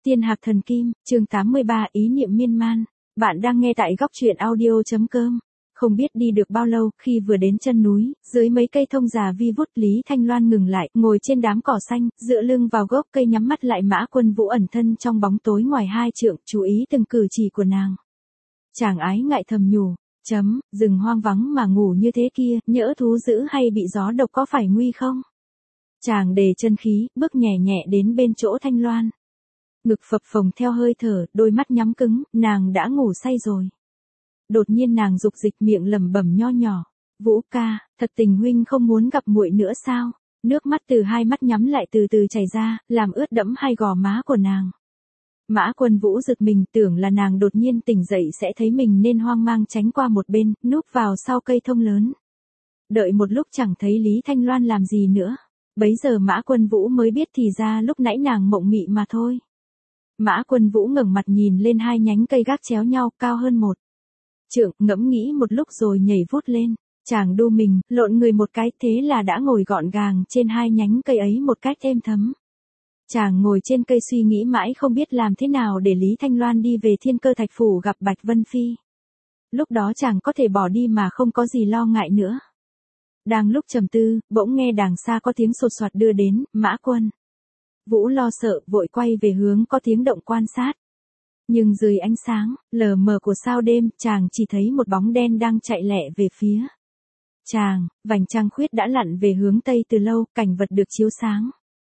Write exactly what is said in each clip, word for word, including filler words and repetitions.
Tiên Hạc Thần Kim, chương tám mươi ba, ý niệm miên man. Bạn đang nghe tại góc truyện audio chấm com. Không biết đi được bao lâu, khi vừa đến chân núi, dưới mấy cây thông già vi vút, Lý Thanh Loan ngừng lại, ngồi trên đám cỏ xanh, dựa lưng vào gốc cây nhắm mắt lại. Mã Quân Vũ ẩn thân trong bóng tối ngoài hai trượng, chú ý từng cử chỉ của nàng. Chàng ái ngại thầm nhủ, chấm, rừng hoang vắng mà ngủ như thế kia, nhỡ thú dữ hay bị gió độc có phải nguy không? Chàng đề chân khí, bước nhẹ nhẹ đến bên chỗ Thanh Loan. Ngực phập phồng theo hơi thở, đôi mắt nhắm cứng, nàng đã ngủ say rồi. Đột nhiên nàng dục dịch miệng lẩm bẩm nho nhỏ, Vũ ca, thật tình huynh không muốn gặp muội nữa sao? Nước mắt từ hai mắt nhắm lại từ từ chảy ra, làm ướt đẫm hai gò má của nàng. Mã Quân Vũ giật mình, tưởng là nàng đột nhiên tỉnh dậy sẽ thấy mình nên hoang mang tránh qua một bên, núp vào sau cây thông lớn. Đợi một lúc chẳng thấy Lý Thanh Loan làm gì nữa. Bấy giờ Mã Quân Vũ mới biết thì ra lúc nãy nàng mộng mị mà thôi. Mã Quân Vũ ngẩng mặt nhìn lên hai nhánh cây gác chéo nhau, cao hơn một trượng, ngẫm nghĩ một lúc rồi nhảy vút lên. Chàng đu mình, lộn người một cái, thế là đã ngồi gọn gàng trên hai nhánh cây ấy một cách êm thấm. Chàng ngồi trên cây suy nghĩ mãi không biết làm thế nào để Lý Thanh Loan đi về Thiên Cơ Thạch Phủ gặp Bạch Vân Phi. Lúc đó chàng có thể bỏ đi mà không có gì lo ngại nữa. Đang lúc trầm tư, bỗng nghe đàng xa có tiếng sột soạt đưa đến. Mã Quân Vũ lo sợ, vội quay về hướng có tiếng động quan sát. Nhưng dưới ánh sáng lờ mờ của sao đêm, chàng chỉ thấy một bóng đen đang chạy lẹ về phía chàng. Vành trăng khuyết đã lặn về hướng tây từ lâu, cảnh vật được chiếu sáng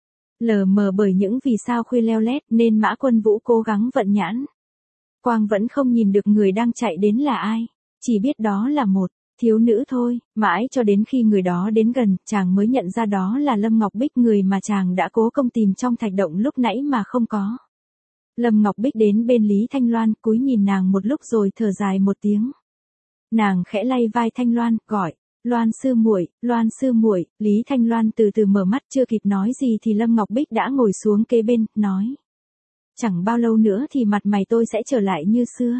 lờ mờ bởi những vì sao khuya leo lét, nên Mã Quân Vũ cố gắng vận nhãn quang vẫn không nhìn được người đang chạy đến là ai, chỉ biết đó là một thiếu nữ thôi. Mãi cho đến khi người đó đến gần, chàng mới nhận ra đó là Lâm Ngọc Bích, người mà chàng đã cố công tìm trong thạch động lúc nãy mà không có. Lâm Ngọc Bích đến bên Lý Thanh Loan, cúi nhìn nàng một lúc rồi thở dài một tiếng. Nàng khẽ lay vai Thanh Loan, gọi, Loan sư muội, Loan sư muội. Lý Thanh Loan từ từ mở mắt, chưa kịp nói gì thì Lâm Ngọc Bích đã ngồi xuống kế bên, nói. Chẳng bao lâu nữa thì mặt mày tôi sẽ trở lại như xưa.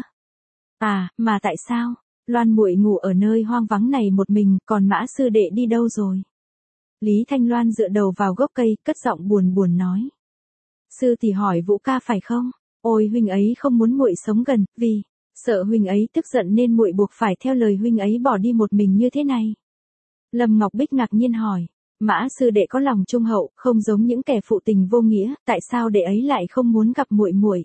À, mà tại sao? Loan muội ngủ ở nơi hoang vắng này một mình, còn Mã sư đệ đi đâu rồi? Lý Thanh Loan dựa đầu vào gốc cây, cất giọng buồn buồn nói. Sư tỷ hỏi Vũ ca phải không? Ôi huynh ấy không muốn muội sống gần, vì sợ huynh ấy tức giận nên muội buộc phải theo lời huynh ấy bỏ đi một mình như thế này. Lâm Ngọc Bích ngạc nhiên hỏi, Mã sư đệ có lòng trung hậu, không giống những kẻ phụ tình vô nghĩa, tại sao đệ ấy lại không muốn gặp muội muội?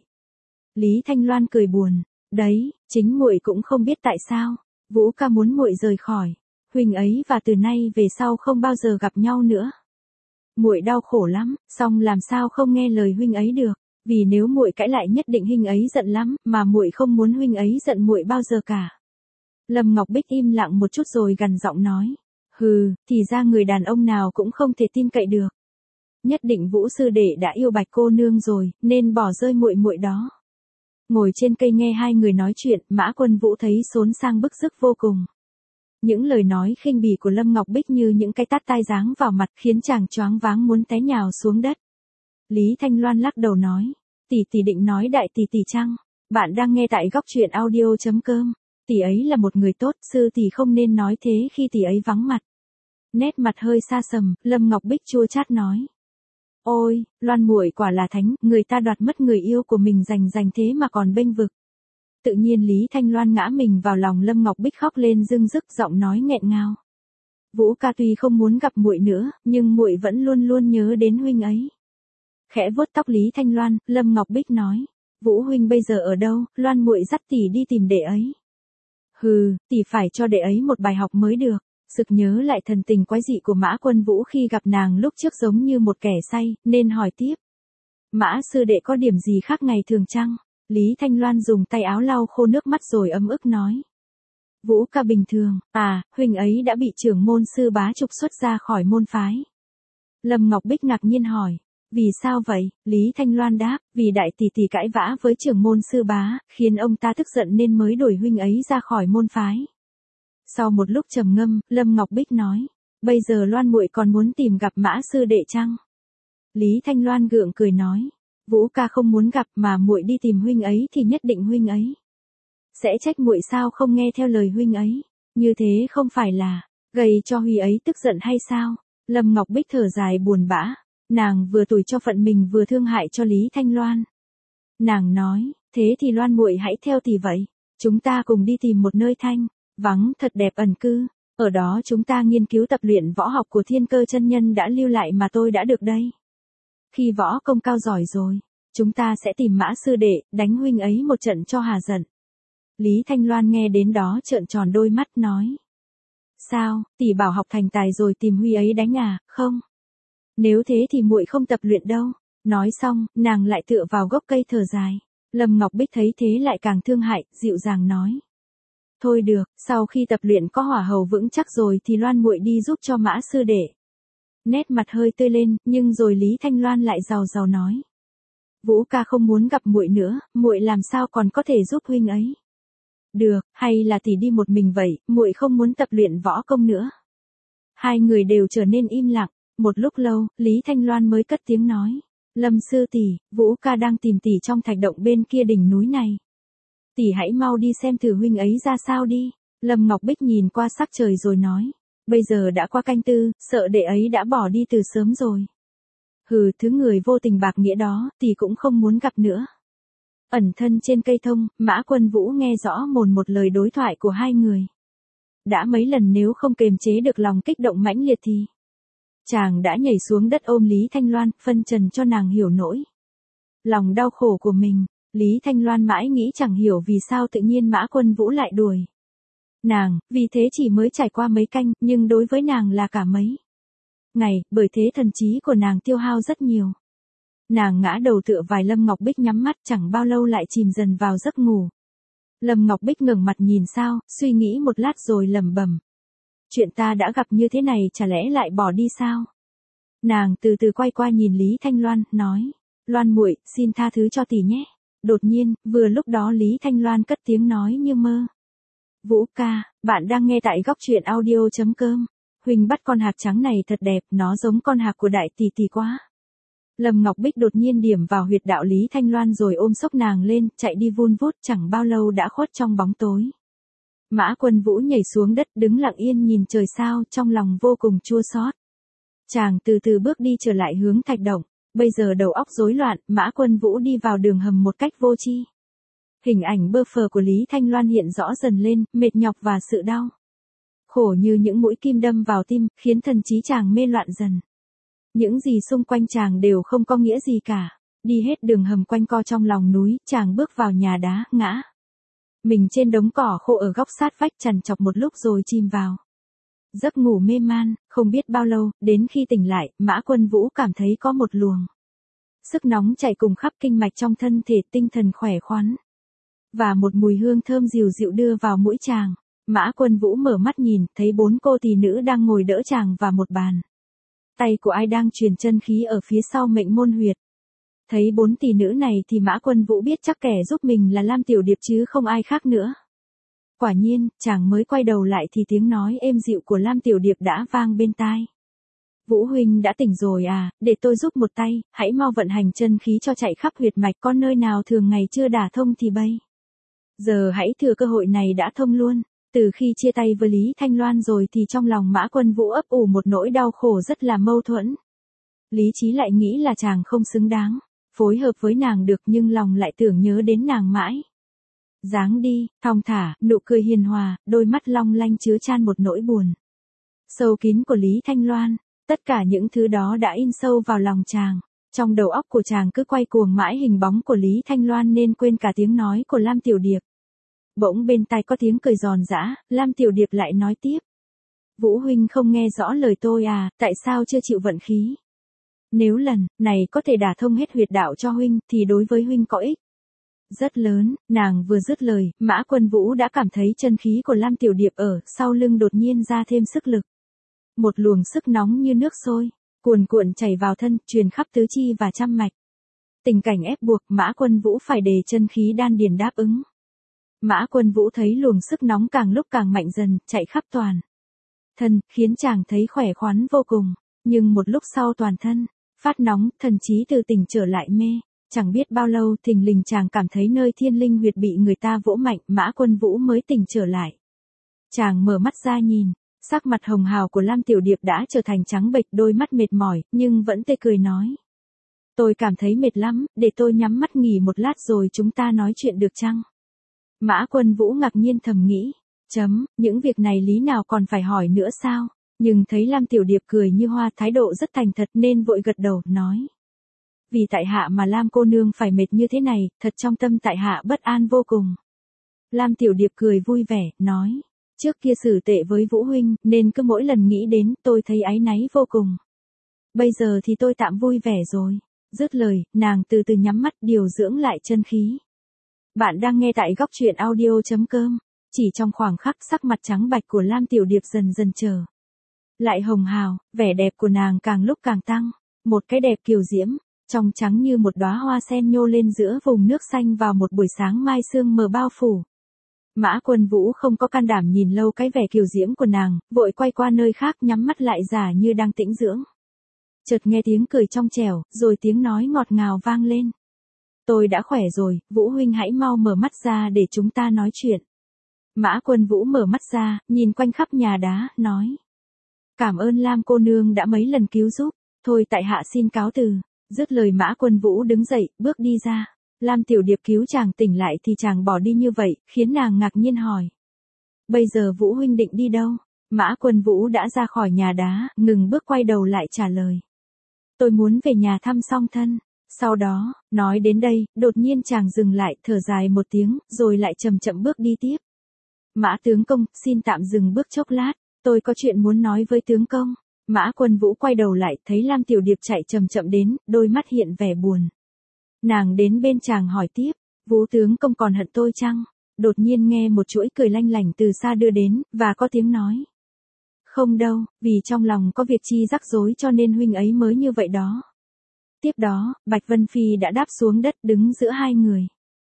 Lý Thanh Loan cười buồn, đấy, chính muội cũng không biết tại sao. Vũ ca muốn muội rời khỏi huynh ấy và từ nay về sau không bao giờ gặp nhau nữa. Muội đau khổ lắm, song làm sao không nghe lời huynh ấy được, vì nếu muội cãi lại nhất định huynh ấy giận lắm, mà muội không muốn huynh ấy giận muội bao giờ cả. Lâm Ngọc Bích im lặng một chút rồi gằn giọng nói, hừ, thì ra người đàn ông nào cũng không thể tin cậy được. Nhất định Vũ sư đệ đã yêu Bạch cô nương rồi, nên bỏ rơi muội muội đó. Ngồi trên cây nghe hai người nói chuyện, Mã Quân Vũ thấy xốn sang bức rứt vô cùng. Những lời nói khinh bỉ của Lâm Ngọc Bích như những cái tát tai giáng vào mặt, khiến chàng choáng váng muốn té nhào xuống đất. Lý Thanh Loan lắc đầu nói, tỷ tỷ định nói đại tỷ tỷ chăng? Bạn đang nghe tại góc truyện audio chấm com. Tỷ ấy là một người tốt, sư tỷ không nên nói thế khi tỷ ấy vắng mặt. Nét mặt hơi xa sầm, Lâm Ngọc Bích chua chát nói. Ôi, Loan muội quả là thánh, người ta đoạt mất người yêu của mình dành dành thế mà còn bênh vực. Tự nhiên Lý Thanh Loan ngã mình vào lòng Lâm Ngọc Bích, khóc lên rưng rức, giọng nói nghẹn ngào. Vũ ca tuy không muốn gặp muội nữa, nhưng muội vẫn luôn luôn nhớ đến huynh ấy. Khẽ vuốt tóc Lý Thanh Loan, Lâm Ngọc Bích nói, Vũ huynh bây giờ ở đâu? Loan muội dắt tỷ đi tìm đệ ấy. Hừ, tỷ phải cho đệ ấy một bài học mới được. Sực nhớ lại thần tình quái dị của Mã Quân Vũ khi gặp nàng lúc trước giống như một kẻ say, nên hỏi tiếp. Mã sư đệ có điểm gì khác ngày thường chăng? Lý Thanh Loan dùng tay áo lau khô nước mắt rồi ấm ức nói. Vũ ca bình thường, à, huynh ấy đã bị trưởng môn sư bá trục xuất ra khỏi môn phái. Lâm Ngọc Bích ngạc nhiên hỏi, vì sao vậy? Lý Thanh Loan đáp, vì đại tỷ tỷ cãi vã với trưởng môn sư bá, khiến ông ta tức giận nên mới đuổi huynh ấy ra khỏi môn phái. Sau một lúc trầm ngâm, Lâm Ngọc Bích nói, bây giờ Loan muội còn muốn tìm gặp Mã sư đệ chăng? Lý Thanh Loan gượng cười nói, Vũ ca không muốn gặp mà muội đi tìm huynh ấy thì nhất định huynh ấy sẽ trách muội sao không nghe theo lời huynh ấy, như thế không phải là gây cho Huy ấy tức giận hay sao? Lâm Ngọc Bích thở dài buồn bã, nàng vừa tủi cho phận mình vừa thương hại cho Lý Thanh Loan. Nàng nói, thế thì Loan muội hãy theo tỷ vậy. Chúng ta cùng đi tìm một nơi thanh, vắng thật đẹp ẩn cư. Ở đó chúng ta nghiên cứu tập luyện võ học của Thiên Cơ chân nhân đã lưu lại mà tôi đã được đây. Khi võ công cao giỏi rồi, chúng ta sẽ tìm Mã sư đệ, đánh huynh ấy một trận cho hà giận. Lý Thanh Loan nghe đến đó trợn tròn đôi mắt nói. Sao, tỷ bảo học thành tài rồi tìm huy ấy đánh à, không? Nếu thế thì muội không tập luyện đâu. Nói xong, nàng lại tựa vào gốc cây thở dài. Lâm Ngọc Bích thấy thế lại càng thương hại, dịu dàng nói. Thôi được, sau khi tập luyện có hỏa hầu vững chắc rồi thì Loan muội đi giúp cho Mã sư đệ. Nét mặt hơi tươi lên, nhưng rồi Lý Thanh Loan lại giàu giàu nói. Vũ ca không muốn gặp muội nữa, muội làm sao còn có thể giúp huynh ấy. Được, hay là tỷ đi một mình vậy, muội không muốn tập luyện võ công nữa. Hai người đều trở nên im lặng, một lúc lâu, Lý Thanh Loan mới cất tiếng nói. Lâm sư tỷ, Vũ ca đang tìm tỷ trong thạch động bên kia đỉnh núi này. Tỷ hãy mau đi xem thử huynh ấy ra sao đi. Lâm Ngọc Bích nhìn qua sắc trời rồi nói. Bây giờ đã qua canh tư, sợ đệ ấy đã bỏ đi từ sớm rồi. Hừ, thứ người vô tình bạc nghĩa đó, tỷ cũng không muốn gặp nữa. Ẩn thân trên cây thông, Mã Quân Vũ nghe rõ mồn một lời đối thoại của hai người. Đã mấy lần nếu không kềm chế được lòng kích động mãnh liệt thì... Chàng đã nhảy xuống đất ôm Lý Thanh Loan, phân trần cho nàng hiểu nỗi. Lòng đau khổ của mình, Lý Thanh Loan mãi nghĩ chẳng hiểu vì sao tự nhiên Mã Quân Vũ lại đuổi. Nàng, vì thế chỉ mới trải qua mấy canh, nhưng đối với nàng là cả mấy ngày, bởi thế thần trí của nàng tiêu hao rất nhiều. Nàng ngã đầu tựa vài Lâm Ngọc Bích nhắm mắt chẳng bao lâu lại chìm dần vào giấc ngủ. Lâm Ngọc Bích ngẩng mặt nhìn sao, suy nghĩ một lát rồi lẩm bẩm. Chuyện ta đã gặp như thế này chả lẽ lại bỏ đi sao? Nàng từ từ quay qua nhìn Lý Thanh Loan, nói. Loan muội, xin tha thứ cho tỷ nhé. Đột nhiên, vừa lúc đó Lý Thanh Loan cất tiếng nói như mơ. Vũ ca, bạn đang nghe tại góc truyện audio chấm com. Huynh bắt con hạc trắng này thật đẹp, nó giống con hạc của đại tỷ tỷ quá. Lâm Ngọc Bích đột nhiên điểm vào huyệt đạo Lý Thanh Loan rồi ôm xốc nàng lên, chạy đi vun vút chẳng bao lâu đã khuất trong bóng tối. Mã Quân Vũ nhảy xuống đất đứng lặng yên nhìn trời sao trong lòng vô cùng chua xót. Chàng từ từ bước đi trở lại hướng thạch động, bây giờ đầu óc rối loạn, Mã Quân Vũ đi vào đường hầm một cách vô tri. Hình ảnh bơ phờ của Lý Thanh Loan hiện rõ dần lên, mệt nhọc và sự đau khổ như những mũi kim đâm vào tim, khiến thần trí chàng mê loạn dần. Những gì xung quanh chàng đều không có nghĩa gì cả. Đi hết đường hầm quanh co trong lòng núi, chàng bước vào nhà đá, ngã mình trên đống cỏ khô ở góc sát vách trằn trọc một lúc rồi chìm vào giấc ngủ mê man. Không biết bao lâu, đến khi tỉnh lại, Mã Quân Vũ cảm thấy có một luồng sức nóng chạy cùng khắp kinh mạch trong thân thể, tinh thần khỏe khoắn. Và một mùi hương thơm dịu dịu đưa vào mũi chàng. Mã Quân Vũ mở mắt nhìn, thấy bốn cô tỳ nữ đang ngồi đỡ chàng và một bàn tay của ai đang truyền chân khí ở phía sau mệnh môn huyệt. Thấy bốn tỷ nữ này thì Mã Quân Vũ biết chắc kẻ giúp mình là Lam Tiểu Điệp chứ không ai khác nữa. Quả nhiên, chàng mới quay đầu lại thì tiếng nói êm dịu của Lam Tiểu Điệp đã vang bên tai. Vũ huynh đã tỉnh rồi à, để tôi giúp một tay, hãy mau vận hành chân khí cho chạy khắp huyệt mạch, con nơi nào thường ngày chưa đả thông thì bây giờ hãy thừa cơ hội này đã thông luôn. Từ khi chia tay với Lý Thanh Loan rồi thì trong lòng Mã Quân Vũ ấp ủ một nỗi đau khổ rất là mâu thuẫn. Lý trí lại nghĩ là chàng không xứng đáng phối hợp với nàng được, nhưng lòng lại tưởng nhớ đến nàng mãi. Dáng đi, thong thả, nụ cười hiền hòa, đôi mắt long lanh chứa chan một nỗi buồn sâu kín của Lý Thanh Loan. Tất cả những thứ đó đã in sâu vào lòng chàng. Trong đầu óc của chàng cứ quay cuồng mãi hình bóng của Lý Thanh Loan nên quên cả tiếng nói của Lam Tiểu Điệp. Bỗng bên tai có tiếng cười giòn giã, Lam Tiểu Điệp lại nói tiếp. Vũ huynh không nghe rõ lời tôi à, tại sao chưa chịu vận khí? Nếu lần này có thể đả thông hết huyệt đạo cho huynh thì đối với huynh có ích rất lớn. Nàng vừa dứt lời, Mã Quân Vũ đã cảm thấy chân khí của Lam Tiểu Điệp ở sau lưng đột nhiên ra thêm sức lực. Một luồng sức nóng như nước sôi, cuồn cuộn chảy vào thân, truyền khắp tứ chi và trăm mạch. Tình cảnh ép buộc Mã Quân Vũ phải đề chân khí đan điền đáp ứng. Mã Quân Vũ thấy luồng sức nóng càng lúc càng mạnh dần, chạy khắp toàn thân, khiến chàng thấy khỏe khoắn vô cùng. Nhưng một lúc sau toàn thân phát nóng, thần trí từ tỉnh trở lại mê. Chẳng biết bao lâu thình lình chàng cảm thấy nơi thiên linh huyệt bị người ta vỗ mạnh, Mã Quân Vũ mới tỉnh trở lại. Chàng mở mắt ra nhìn, sắc mặt hồng hào của Lam Tiểu Điệp đã trở thành trắng bệch, đôi mắt mệt mỏi, nhưng vẫn tươi cười nói. Tôi cảm thấy mệt lắm, để tôi nhắm mắt nghỉ một lát rồi chúng ta nói chuyện được chăng? Mã Quân Vũ ngạc nhiên thầm nghĩ. Chấm, những việc này lý nào còn phải hỏi nữa sao? Nhưng thấy Lam Tiểu Điệp cười như hoa, thái độ rất thành thật nên vội gật đầu, nói. Vì tại hạ mà Lam cô nương phải mệt như thế này, thật trong tâm tại hạ bất an vô cùng. Lam Tiểu Điệp cười vui vẻ, nói. Trước kia xử tệ với Vũ huynh, nên cứ mỗi lần nghĩ đến, tôi thấy áy náy vô cùng. Bây giờ thì tôi tạm vui vẻ rồi. Dứt lời, nàng từ từ nhắm mắt điều dưỡng lại chân khí. Bạn đang nghe tại góc truyện audio.com. Chỉ trong khoảng khắc sắc mặt trắng bạch của Lam Tiểu Điệp dần dần trở lại hồng hào, vẻ đẹp của nàng càng lúc càng tăng. Một cái đẹp kiều diễm, trong trắng như một đóa hoa sen nhô lên giữa vùng nước xanh vào một buổi sáng mai sương mờ bao phủ. Mã Quân Vũ không có can đảm nhìn lâu cái vẻ kiều diễm của nàng, vội quay qua nơi khác nhắm mắt lại giả như đang tĩnh dưỡng. Chợt nghe tiếng cười trong trẻo, rồi tiếng nói ngọt ngào vang lên. Tôi đã khỏe rồi, Vũ huynh hãy mau mở mắt ra để chúng ta nói chuyện. Mã Quân Vũ mở mắt ra, nhìn quanh khắp nhà đá, nói. Cảm ơn Lam cô nương đã mấy lần cứu giúp, thôi tại hạ xin cáo từ. Dứt lời Mã Quân Vũ đứng dậy, bước đi ra. Lam Tiểu Điệp cứu chàng tỉnh lại thì chàng bỏ đi như vậy, khiến nàng ngạc nhiên hỏi. Bây giờ Vũ huynh định đi đâu? Mã Quân Vũ đã ra khỏi nhà đá, ngừng bước quay đầu lại trả lời. Tôi muốn về nhà thăm song thân. Sau đó, nói đến đây, đột nhiên chàng dừng lại, thở dài một tiếng, rồi lại chậm chậm bước đi tiếp. Mã tướng công, xin tạm dừng bước chốc lát, tôi có chuyện muốn nói với tướng công. Mã Quân Vũ quay đầu lại, thấy Lam Tiểu Điệp chạy chậm chậm đến, đôi mắt hiện vẻ buồn. Nàng đến bên chàng hỏi tiếp, Vũ tướng công còn hận tôi chăng? Đột nhiên nghe một chuỗi cười lanh lảnh từ xa đưa đến, và có tiếng nói. Không đâu, vì trong lòng có việc chi rắc rối cho nên huynh ấy mới như vậy đó. Tiếp đó, Bạch Vân Phi đã đáp xuống đất đứng giữa hai người.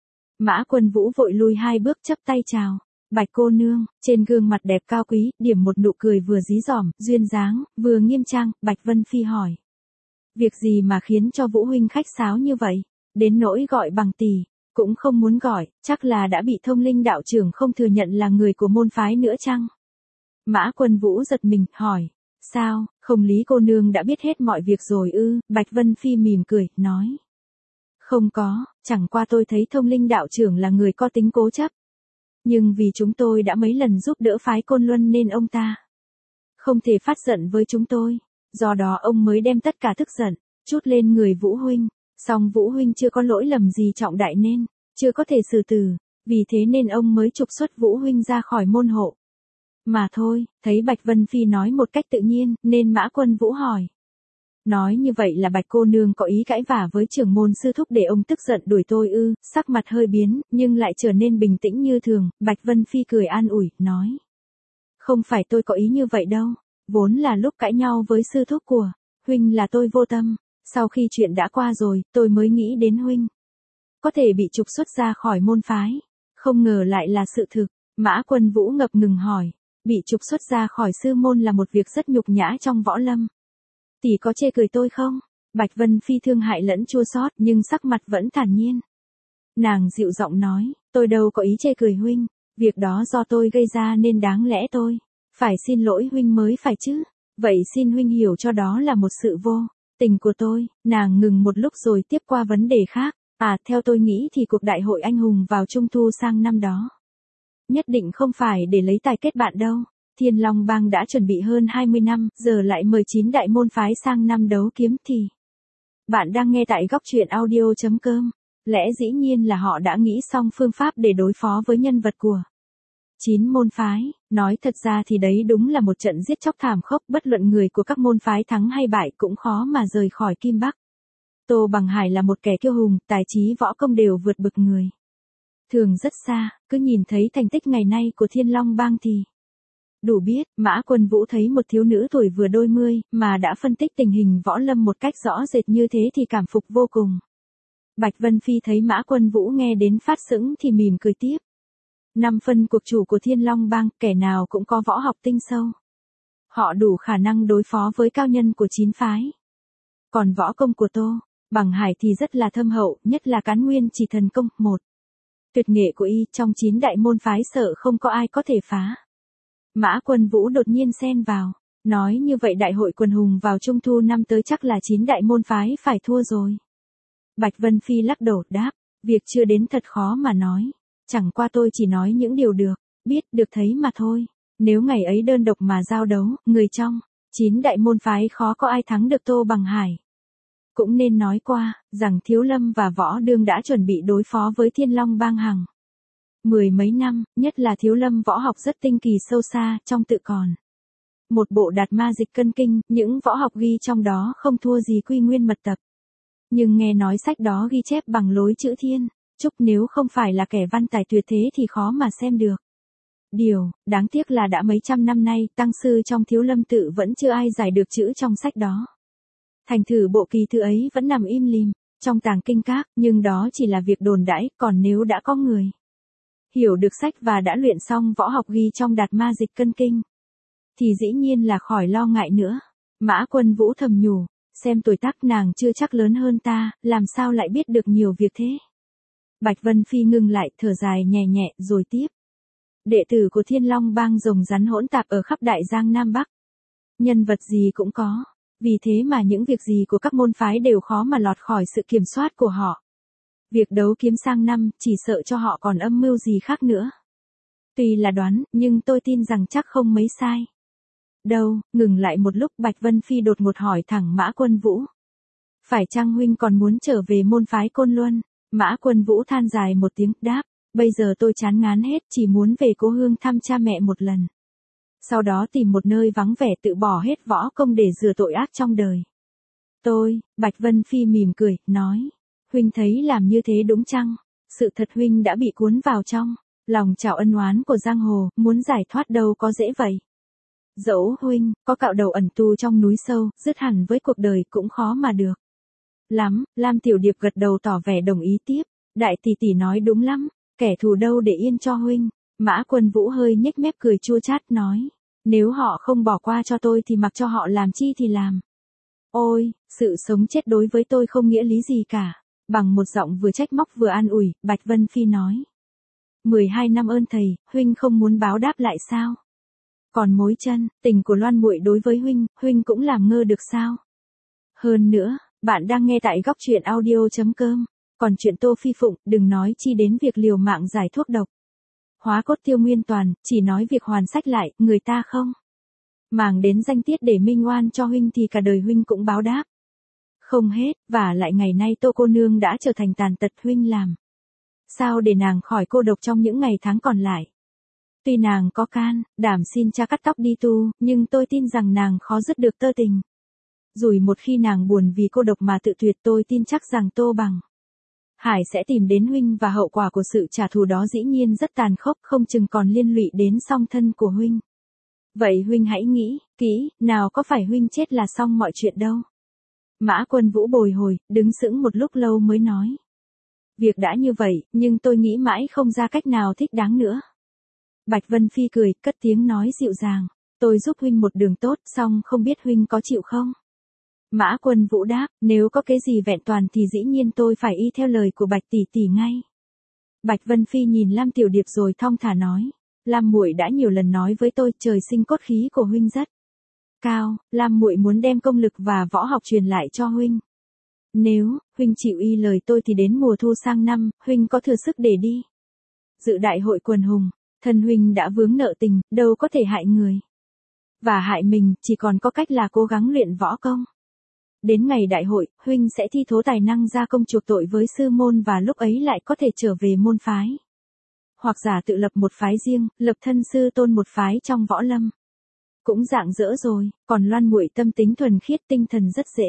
Mã Quân Vũ vội lui hai bước chắp tay chào. Bạch cô nương, trên gương mặt đẹp cao quý, điểm một nụ cười vừa dí dỏm, duyên dáng, vừa nghiêm trang, Bạch Vân Phi hỏi. Việc gì mà khiến cho Vũ huynh khách sáo như vậy? Đến nỗi gọi bằng tỷ, cũng không muốn gọi, chắc là đã bị Thông Linh đạo trưởng không thừa nhận là người của môn phái nữa chăng? Mã Quân Vũ giật mình, hỏi. Sao, không Lý cô nương đã biết hết mọi việc rồi ư? Bạch Vân Phi mỉm cười, nói. Không có, chẳng qua tôi thấy Thông Linh đạo trưởng là người có tính cố chấp. Nhưng vì chúng tôi đã mấy lần giúp đỡ phái Côn Luân nên ông ta không thể phát giận với chúng tôi. Do đó ông mới đem tất cả tức giận, trút lên người Vũ huynh. Song Vũ huynh chưa có lỗi lầm gì trọng đại nên chưa có thể xử tử. Vì thế nên ông mới trục xuất Vũ huynh ra khỏi môn hộ. Mà thôi, thấy Bạch Vân Phi nói một cách tự nhiên, nên Mã Quân Vũ hỏi. Nói như vậy là Bạch cô nương có ý cãi vả với trưởng môn sư thúc để ông tức giận đuổi tôi ư? Sắc mặt hơi biến, nhưng lại trở nên bình tĩnh như thường. Bạch Vân Phi cười an ủi, nói. Không phải tôi có ý như vậy đâu. Vốn là lúc cãi nhau với sư thúc của huynh là tôi vô tâm. Sau khi chuyện đã qua rồi, tôi mới nghĩ đến huynh có thể bị trục xuất ra khỏi môn phái. Không ngờ lại là sự thực. Mã Quân Vũ ngập ngừng hỏi. Bị trục xuất ra khỏi sư môn là một việc rất nhục nhã trong võ lâm. Tỷ có chê cười tôi không? Bạch Vân Phi thương hại lẫn chua xót nhưng sắc mặt vẫn thản nhiên. Nàng dịu giọng nói, tôi đâu có ý chê cười huynh. Việc đó do tôi gây ra nên đáng lẽ tôi phải xin lỗi huynh mới phải chứ. Vậy xin huynh hiểu cho đó là một sự vô tình của tôi. Nàng ngừng một lúc rồi tiếp qua vấn đề khác. À, theo tôi nghĩ thì cuộc đại hội anh hùng vào trung thu sang năm đó nhất định không phải để lấy tài kết bạn đâu. Thiên Long Bang đã chuẩn bị hơn hai mươi năm, giờ lại mời chín đại môn phái sang năm đấu kiếm thì. Bạn đang nghe tại góc truyện audio.com. Lẽ dĩ nhiên là họ đã nghĩ xong phương pháp để đối phó với nhân vật của chín môn phái. Nói thật ra thì đấy đúng là một trận giết chóc thảm khốc, bất luận người của các môn phái thắng hay bại cũng khó mà rời khỏi Kim Bắc. Tô Bằng Hải là một kẻ kiêu hùng, tài trí võ công đều vượt bực người thường rất xa, cứ nhìn thấy thành tích ngày nay của Thiên Long Bang thì đủ biết. Mã Quân Vũ thấy một thiếu nữ tuổi vừa đôi mươi, mà đã phân tích tình hình võ lâm một cách rõ rệt như thế thì cảm phục vô cùng. Bạch Vân Phi thấy Mã Quân Vũ nghe đến phát sững thì mỉm cười tiếp. Năm phân cuộc chủ của Thiên Long Bang, kẻ nào cũng có võ học tinh sâu. Họ đủ khả năng đối phó với cao nhân của chín phái. Còn võ công của Tô Bằng Hải thì rất là thâm hậu, nhất là Cán Nguyên Chỉ Thần Công, một tuyệt nghệ của y trong chín đại môn phái sợ không có ai có thể phá. Mã Quân Vũ đột nhiên xen vào, nói như vậy đại hội quần hùng vào trung thu năm tới chắc là chín đại môn phái phải thua rồi. Bạch Vân Phi lắc đầu đáp, việc chưa đến thật khó mà nói. Chẳng qua tôi chỉ nói những điều được, biết, được thấy mà thôi. Nếu ngày ấy đơn độc mà giao đấu, người trong chín đại môn phái khó có ai thắng được Tô Bằng Hải. Cũng nên nói qua, rằng Thiếu Lâm và Võ Đương đã chuẩn bị đối phó với Thiên Long Bang Hằng. Mười mấy năm, nhất là Thiếu Lâm võ học rất tinh kỳ sâu xa, trong tự còn. Một bộ Đạt Ma Dịch Cân Kinh, những võ học ghi trong đó không thua gì Quy Nguyên Mật Tập. Nhưng nghe nói sách đó ghi chép bằng lối chữ thiên, chúc nếu không phải là kẻ văn tài tuyệt thế thì khó mà xem được. Điều, đáng tiếc là đã mấy trăm năm nay, tăng sư trong Thiếu Lâm tự vẫn chưa ai giải được chữ trong sách đó. Thành thử bộ kỳ thư ấy vẫn nằm im lìm, trong tàng kinh các, nhưng đó chỉ là việc đồn đãi, còn nếu đã có người hiểu được sách và đã luyện xong võ học ghi trong Đạt Ma Dịch Cân Kinh, thì dĩ nhiên là khỏi lo ngại nữa. Mã Quân Vũ thầm nhủ, xem tuổi tác nàng chưa chắc lớn hơn ta, làm sao lại biết được nhiều việc thế. Bạch Vân Phi ngưng lại, thở dài nhẹ nhẹ, rồi tiếp. Đệ tử của Thiên Long Bang rồng rắn hỗn tạp ở khắp Đại Giang Nam Bắc. Nhân vật gì cũng có, vì thế mà những việc gì của các môn phái đều khó mà lọt khỏi sự kiểm soát của họ. Việc đấu kiếm sang năm, chỉ sợ cho họ còn âm mưu gì khác nữa. Tuy là đoán, nhưng tôi tin rằng chắc không mấy sai. Đâu, ngừng lại một lúc, Bạch Vân Phi đột ngột hỏi thẳng Mã Quân Vũ. Phải chăng huynh còn muốn trở về môn phái Côn Luân? Mã Quân Vũ than dài một tiếng, đáp, bây giờ tôi chán ngán hết, chỉ muốn về cố hương thăm cha mẹ một lần. Sau đó tìm một nơi vắng vẻ tự bỏ hết võ công để rửa tội ác trong đời. Tôi, Bạch Vân Phi mỉm cười, nói, huynh thấy làm như thế đúng chăng? Sự thật huynh đã bị cuốn vào trong lòng trào ân oán của giang hồ, muốn giải thoát đâu có dễ vậy. Dẫu huynh có cạo đầu ẩn tu trong núi sâu, dứt hẳn với cuộc đời cũng khó mà được. Lắm, Lam Tiểu Điệp gật đầu tỏ vẻ đồng ý tiếp, đại tỷ tỷ nói đúng lắm, kẻ thù đâu để yên cho huynh. Mã Quân Vũ hơi nhếch mép cười chua chát nói, nếu họ không bỏ qua cho tôi thì mặc cho họ làm chi thì làm. Ôi, sự sống chết đối với tôi không nghĩa lý gì cả. Bằng một giọng vừa trách móc vừa an ủi, Bạch Vân Phi nói. mười hai năm ơn thầy, huynh không muốn báo đáp lại sao? Còn mối chân, tình của Loan muội đối với huynh, huynh cũng làm ngơ được sao? Hơn nữa, bạn đang nghe tại góc truyện audio chấm com. Còn chuyện Tô Phi Phụng, đừng nói chi đến việc liều mạng giải thuốc độc. Hóa cốt tiêu nguyên toàn, chỉ nói việc hoàn sách lại, người ta không màng đến danh tiết để minh oan cho huynh thì cả đời huynh cũng báo đáp không hết, và lại ngày nay Tô cô nương đã trở thành tàn tật, huynh làm sao để nàng khỏi cô độc trong những ngày tháng còn lại. Tuy nàng có can đảm xin cha cắt tóc đi tu, nhưng tôi tin rằng nàng khó dứt được tơ tình. Rồi một khi nàng buồn vì cô độc mà tự tuyệt, tôi tin chắc rằng Tô Bằng Hải sẽ tìm đến huynh, và hậu quả của sự trả thù đó dĩ nhiên rất tàn khốc, không chừng còn liên lụy đến song thân của huynh. Vậy huynh hãy nghĩ kỹ, nào có phải huynh chết là xong mọi chuyện đâu. Mã Quân Vũ bồi hồi, đứng sững một lúc lâu mới nói. Việc đã như vậy, nhưng tôi nghĩ mãi không ra cách nào thích đáng nữa. Bạch Vân Phi cười, cất tiếng nói dịu dàng. Tôi giúp huynh một đường tốt, song không biết huynh có chịu không? Mã Quân Vũ đáp, nếu có cái gì vẹn toàn thì dĩ nhiên tôi phải y theo lời của Bạch tỷ tỷ ngay. Bạch Vân Phi nhìn Lam Tiểu Điệp rồi thong thả nói. Lam muội đã nhiều lần nói với tôi, trời sinh cốt khí của huynh rất cao, Lam muội muốn đem công lực và võ học truyền lại cho huynh. Nếu huynh chịu y lời tôi thì đến mùa thu sang năm, huynh có thừa sức để đi dự đại hội quần hùng. Thân huynh đã vướng nợ tình, đâu có thể hại người và hại mình, chỉ còn có cách là cố gắng luyện võ công. Đến ngày đại hội, huynh sẽ thi thố tài năng ra công chuộc tội với sư môn, và lúc ấy lại có thể trở về môn phái. Hoặc giả tự lập một phái riêng, lập thân sư tôn một phái trong võ lâm. Cũng rạng rỡ rồi, còn Loan muội tâm tính thuần khiết, tinh thần rất dễ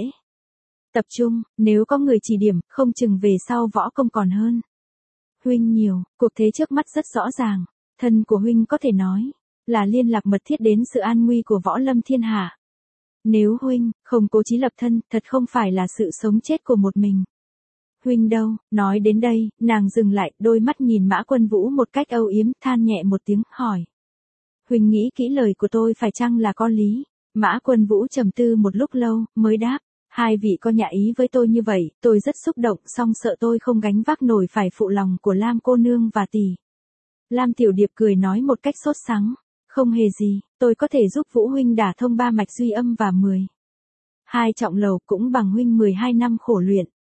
tập trung, nếu có người chỉ điểm, không chừng về sau võ công còn hơn huynh nhiều. Cuộc thế trước mắt rất rõ ràng, thân của huynh có thể nói là liên lạc mật thiết đến sự an nguy của võ lâm thiên hạ. Nếu huynh không cố chí lập thân, thật không phải là sự sống chết của một mình huynh đâu. Nói đến đây, nàng dừng lại, đôi mắt nhìn Mã Quân Vũ một cách âu yếm, than nhẹ một tiếng, hỏi. Huynh nghĩ kỹ lời của tôi phải chăng là có lý? Mã Quân Vũ trầm tư một lúc lâu, mới đáp. Hai vị có nhã ý với tôi như vậy, tôi rất xúc động, song sợ tôi không gánh vác nổi phải phụ lòng của Lam cô nương và tỷ. Lam Tiểu Điệp cười nói một cách sốt sắng. Không hề gì, tôi có thể giúp Vũ huynh đả thông ba mạch duy âm và mười hai trọng lầu, cũng bằng huynh mười hai năm khổ luyện.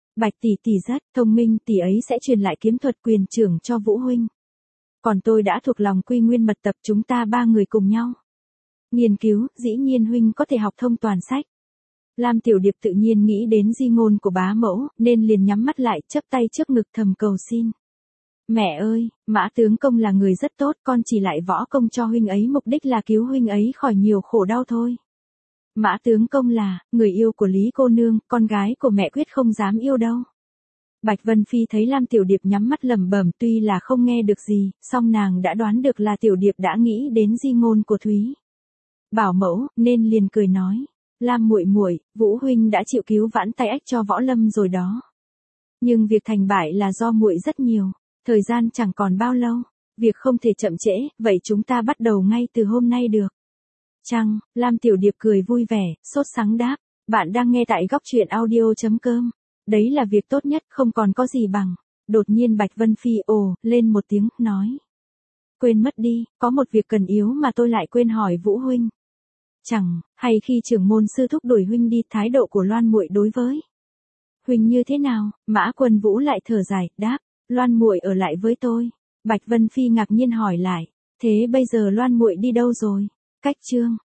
Bạch tỷ tỷ rất thông minh, tỷ ấy sẽ truyền lại kiếm thuật quyền trưởng cho Vũ huynh. Còn tôi đã thuộc lòng Quy Nguyên mật tập, chúng ta ba người cùng nhau nghiên cứu, dĩ nhiên huynh có thể học thông toàn sách. Lam Tiểu Điệp tự nhiên nghĩ đến di ngôn của bá mẫu, nên liền nhắm mắt lại, chắp tay trước ngực thầm cầu xin. Mẹ ơi, Mã tướng công là người rất tốt, con chỉ lại võ công cho huynh ấy mục đích là cứu huynh ấy khỏi nhiều khổ đau thôi. Mã tướng công là người yêu của Lý cô nương, con gái của mẹ quyết không dám yêu đâu. Bạch Vân Phi thấy Lam Tiểu Điệp nhắm mắt lẩm bẩm, tuy là không nghe được gì, song nàng đã đoán được là Tiểu Điệp đã nghĩ đến di ngôn của Thúy Bảo mẫu, nên liền cười nói: Lam muội muội, Vũ huynh đã chịu cứu vãn tay ách cho Võ Lâm rồi đó. Nhưng việc thành bại là do muội rất nhiều, thời gian chẳng còn bao lâu, việc không thể chậm trễ, vậy chúng ta bắt đầu ngay từ hôm nay được chăng? Lam Tiểu Điệp cười vui vẻ, sốt sắng đáp: Bạn đang nghe tại góc truyện audio chấm com. Đấy là việc tốt nhất, không còn có gì bằng. Đột nhiên Bạch Vân Phi ồ lên một tiếng, nói: Quên mất đi, có một việc cần yếu mà tôi lại quên hỏi Vũ huynh. Chẳng hay khi trưởng môn sư thúc đuổi huynh đi, thái độ của Loan muội đối với huynh như thế nào? Mã Quân Vũ lại thở dài, đáp: Loan muội ở lại với tôi. Bạch Vân Phi ngạc nhiên hỏi lại: Thế bây giờ Loan muội đi đâu rồi? Cách chương